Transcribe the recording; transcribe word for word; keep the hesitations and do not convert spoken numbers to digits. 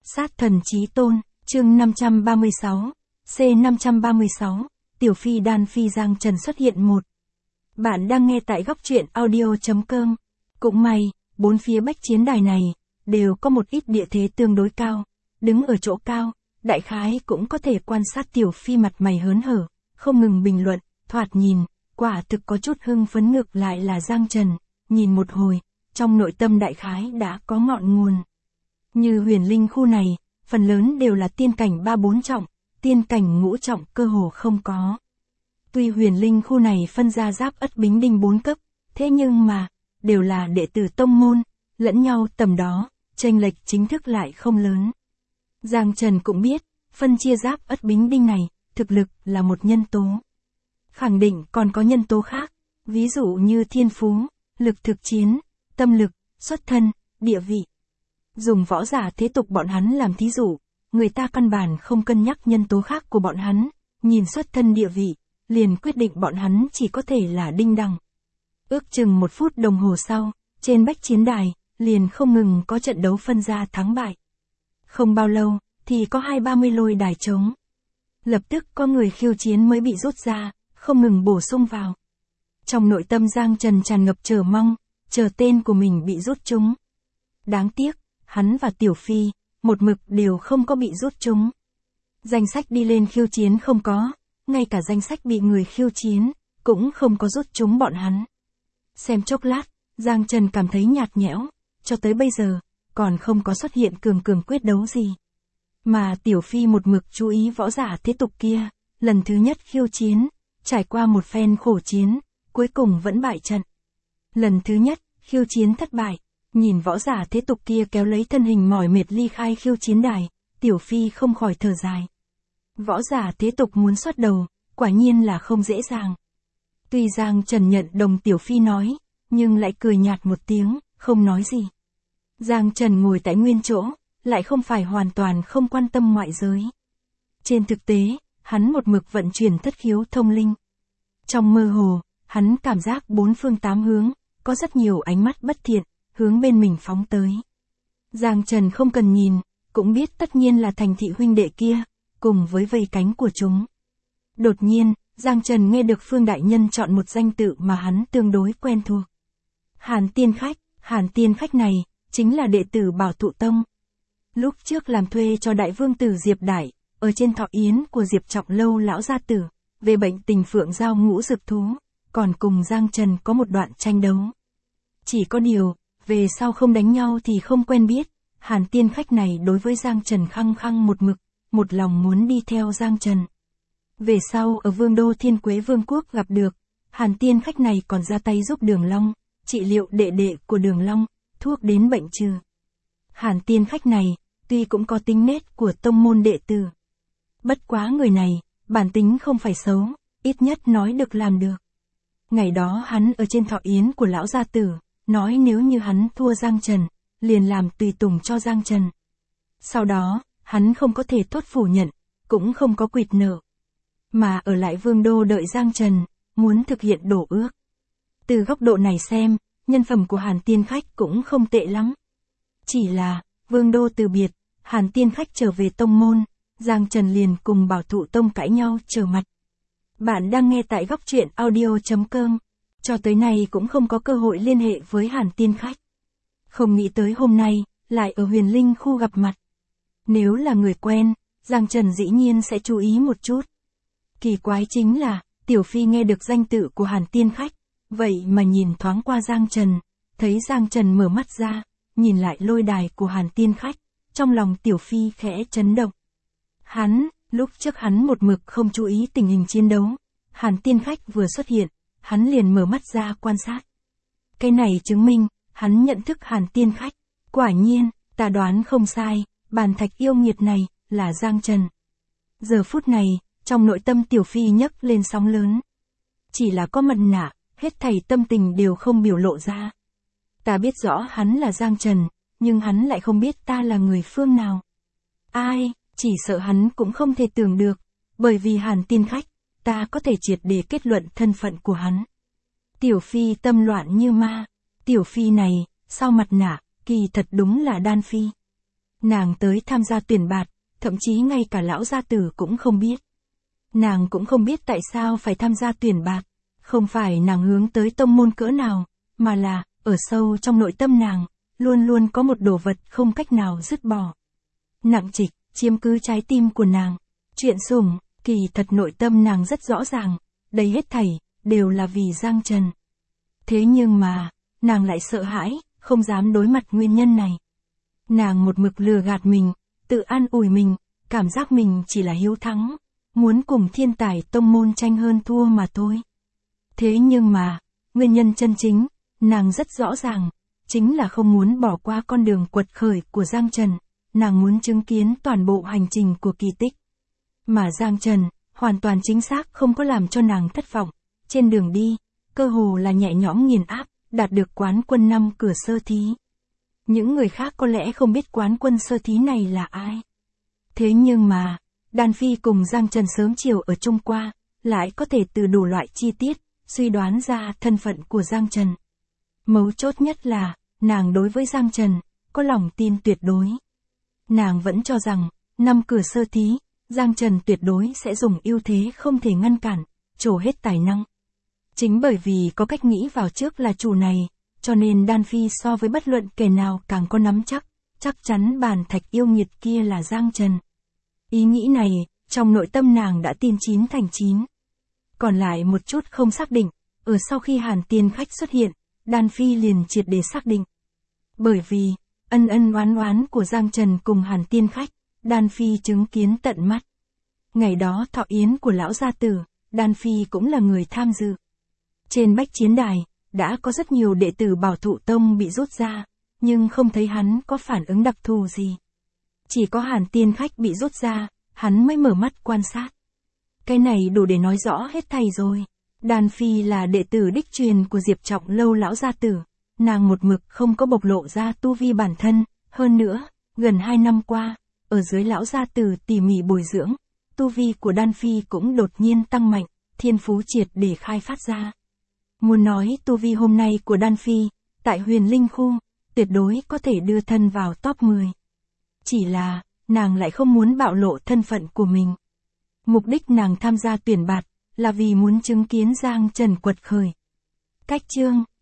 Sát thần chí tôn, chương năm trăm ba mươi sáu, C năm trăm ba mươi sáu, Tiểu Phi Đan Phi Giang Trần xuất hiện một. Bạn đang nghe tại góc truyện audio.com. Cũng may, bốn phía bách chiến đài này, đều có một ít địa thế tương đối cao. Đứng ở chỗ cao, đại khái cũng có thể quan sát Tiểu Phi mặt mày hớn hở, không ngừng bình luận, thoạt nhìn, quả thực có chút hưng phấn. Ngược lại là Giang Trần, nhìn một hồi, trong nội tâm đại khái đã có ngọn nguồn. Như huyền linh khu này, phần lớn đều là tiên cảnh ba bốn trọng, tiên cảnh ngũ trọng cơ hồ không có. Tuy huyền linh khu này phân ra Giáp Ất Bính Đinh bốn cấp, thế nhưng mà, đều là đệ tử tông môn, lẫn nhau tầm đó, chênh lệch chính thức lại không lớn. Giang Trần cũng biết, phân chia Giáp Ất Bính Đinh này, thực lực là một nhân tố. Khẳng định còn có nhân tố khác, ví dụ như thiên phú, lực thực chiến, tâm lực, xuất thân, địa vị. Dùng võ giả thế tục bọn hắn làm thí dụ, người ta căn bản không cân nhắc nhân tố khác của bọn hắn, nhìn xuất thân địa vị, liền quyết định bọn hắn chỉ có thể là đinh đẳng. Ước chừng một phút đồng hồ sau, trên bách chiến đài, liền không ngừng có trận đấu phân ra thắng bại. Không bao lâu, thì có hai ba mươi lôi đài trống. Lập tức có người khiêu chiến mới bị rút ra, không ngừng bổ sung vào. Trong nội tâm Giang Trần tràn ngập chờ mong, chờ tên của mình bị rút trúng. Đáng tiếc, hắn và Tiểu Phi, một mực đều không có bị rút trúng. Danh sách đi lên khiêu chiến không có, ngay cả danh sách bị người khiêu chiến, cũng không có rút trúng bọn hắn. Xem chốc lát, Giang Trần cảm thấy nhạt nhẽo, cho tới bây giờ, còn không có xuất hiện cường cường quyết đấu gì. Mà Tiểu Phi một mực chú ý võ giả thế tục kia, lần thứ nhất khiêu chiến, trải qua một phen khổ chiến, cuối cùng vẫn bại trận. Lần thứ nhất, khiêu chiến thất bại, nhìn võ giả thế tục kia kéo lấy thân hình mỏi mệt ly khai khiêu chiến đài, Tiểu Phi không khỏi thở dài. Võ giả thế tục muốn xuất đầu, quả nhiên là không dễ dàng. Tuy Giang Trần nhận đồng Tiểu Phi nói, nhưng lại cười nhạt một tiếng, không nói gì. Giang Trần ngồi tại nguyên chỗ, lại không phải hoàn toàn không quan tâm ngoại giới. Trên thực tế, hắn một mực vận chuyển thất khiếu thông linh. Trong mơ hồ, hắn cảm giác bốn phương tám hướng, có rất nhiều ánh mắt bất thiện, hướng bên mình phóng tới. Giang Trần không cần nhìn, cũng biết tất nhiên là thành thị huynh đệ kia, cùng với vây cánh của chúng. Đột nhiên, Giang Trần nghe được Phương Đại Nhân chọn một danh tự mà hắn tương đối quen thuộc. Hàn Tiên Khách, Hàn Tiên Khách này, chính là đệ tử Bảo Thụ Tông. Lúc trước làm thuê cho Đại Vương tử Diệp Đại, ở trên thọ yến của Diệp Trọng Lâu lão gia tử, về bệnh tình phượng giao ngũ dực thú, còn cùng Giang Trần có một đoạn tranh đấu. Chỉ có điều, về sau không đánh nhau thì không quen biết, Hàn Tiên Khách này đối với Giang Trần khăng khăng một mực, một lòng muốn đi theo Giang Trần. Về sau ở Vương Đô Thiên Quế Vương Quốc gặp được, Hàn Tiên Khách này còn ra tay giúp Đường Long, trị liệu đệ đệ của Đường Long, thuốc đến bệnh trừ. Hàn Tiên Khách này, tuy cũng có tính nết của tông môn đệ tử. Bất quá người này, bản tính không phải xấu, ít nhất nói được làm được. Ngày đó hắn ở trên thọ yến của lão gia tử, nói nếu như hắn thua Giang Trần, liền làm tùy tùng cho Giang Trần. Sau đó, hắn không có thể thốt phủ nhận, cũng không có quỵt nợ. Mà ở lại Vương Đô đợi Giang Trần, muốn thực hiện đổ ước. Từ góc độ này xem, nhân phẩm của Hàn Tiên Khách cũng không tệ lắm. Chỉ là, Vương Đô từ biệt, Hàn Tiên Khách trở về tông môn, Giang Trần liền cùng Bảo Thụ Tông cãi nhau trở mặt. Bạn đang nghe tại góc truyện audio.com. Cho tới nay cũng không có cơ hội liên hệ với Hàn Tiên Khách. Không nghĩ tới hôm nay, lại ở huyền linh khu gặp mặt. Nếu là người quen, Giang Trần dĩ nhiên sẽ chú ý một chút. Kỳ quái chính là, Tiểu Phi nghe được danh tự của Hàn Tiên Khách, vậy mà nhìn thoáng qua Giang Trần, thấy Giang Trần mở mắt ra, nhìn lại lôi đài của Hàn Tiên Khách, trong lòng Tiểu Phi khẽ chấn động. Hắn, lúc trước hắn một mực không chú ý tình hình chiến đấu, Hàn Tiên Khách vừa xuất hiện, hắn liền mở mắt ra quan sát. Cái này chứng minh, hắn nhận thức Hàn Tiên Khách, quả nhiên, ta đoán không sai, bàn thạch yêu nghiệt này, là Giang Trần. Giờ phút này, trong nội tâm Tiểu Phi nhấc lên sóng lớn. Chỉ là có mặt nạ, hết thảy tâm tình đều không biểu lộ ra. Ta biết rõ hắn là Giang Trần, nhưng hắn lại không biết ta là người phương nào. Ai, chỉ sợ hắn cũng không thể tưởng được, bởi vì Hàn Tiên Khách, ta có thể triệt để kết luận thân phận của hắn. Tiểu Phi tâm loạn như ma, Tiểu Phi này, sau mặt nạ, kỳ thật đúng là Đan Phi. Nàng tới tham gia tuyển bạt, thậm chí ngay cả lão gia tử cũng không biết. Nàng cũng không biết tại sao phải tham gia tuyển bạt, không phải nàng hướng tới tông môn cỡ nào, mà là, ở sâu trong nội tâm nàng, luôn luôn có một đồ vật không cách nào dứt bỏ. Nặng trịch, chiếm cứ trái tim của nàng. Chuyện sủng, kỳ thật nội tâm nàng rất rõ ràng, đây hết thảy, đều là vì Giang Trần. Thế nhưng mà, nàng lại sợ hãi, không dám đối mặt nguyên nhân này. Nàng một mực lừa gạt mình, tự an ủi mình, cảm giác mình chỉ là hiếu thắng, muốn cùng thiên tài tông môn tranh hơn thua mà thôi. Thế nhưng mà, nguyên nhân chân chính, nàng rất rõ ràng, chính là không muốn bỏ qua con đường quật khởi của Giang Trần, nàng muốn chứng kiến toàn bộ hành trình của kỳ tích. Mà Giang Trần, hoàn toàn chính xác không có làm cho nàng thất vọng, trên đường đi, cơ hồ là nhẹ nhõm nghiền áp, đạt được quán quân năm cửa sơ thí. Những người khác có lẽ không biết quán quân sơ thí này là ai. Thế nhưng mà, Đan Phi cùng Giang Trần sớm chiều ở chung qua, lại có thể từ đủ loại chi tiết, suy đoán ra thân phận của Giang Trần. Mấu chốt nhất là, nàng đối với Giang Trần, có lòng tin tuyệt đối. Nàng vẫn cho rằng, năm cửa sơ thí, Giang Trần tuyệt đối sẽ dùng ưu thế không thể ngăn cản, trổ hết tài năng. Chính bởi vì có cách nghĩ vào trước là chủ này, cho nên Đan Phi so với bất luận kẻ nào càng có nắm chắc, chắc chắn bàn thạch yêu nghiệt kia là Giang Trần. Ý nghĩ này, trong nội tâm nàng đã tin chín thành chín. Còn lại một chút không xác định, ở sau khi Hàn Tiên Khách xuất hiện, Đan Phi liền triệt để xác định. Bởi vì, ân ân oán oán của Giang Trần cùng Hàn Tiên Khách, Đan Phi chứng kiến tận mắt. Ngày đó thọ yến của lão gia tử, Đan Phi cũng là người tham dự. Trên bách chiến đài, đã có rất nhiều đệ tử Bảo Thụ Tông bị rút ra, nhưng không thấy hắn có phản ứng đặc thù gì. Chỉ có Hàn Tiên Khách bị rút ra, hắn mới mở mắt quan sát. Cái này đủ để nói rõ hết thầy rồi. Đan Phi là đệ tử đích truyền của Diệp Trọng Lâu lão gia tử, nàng một mực không có bộc lộ ra tu vi bản thân, hơn nữa, gần hai năm qua, ở dưới lão gia tử tỉ mỉ bồi dưỡng, tu vi của Đan Phi cũng đột nhiên tăng mạnh, thiên phú triệt để khai phát ra. Muốn nói tu vi hôm nay của Đan Phi, tại Huyền Linh khu, tuyệt đối có thể đưa thân vào top mười. Chỉ là, nàng lại không muốn bạo lộ thân phận của mình. Mục đích nàng tham gia tuyển bạt, là vì muốn chứng kiến Giang Trần quật khởi. Cách chương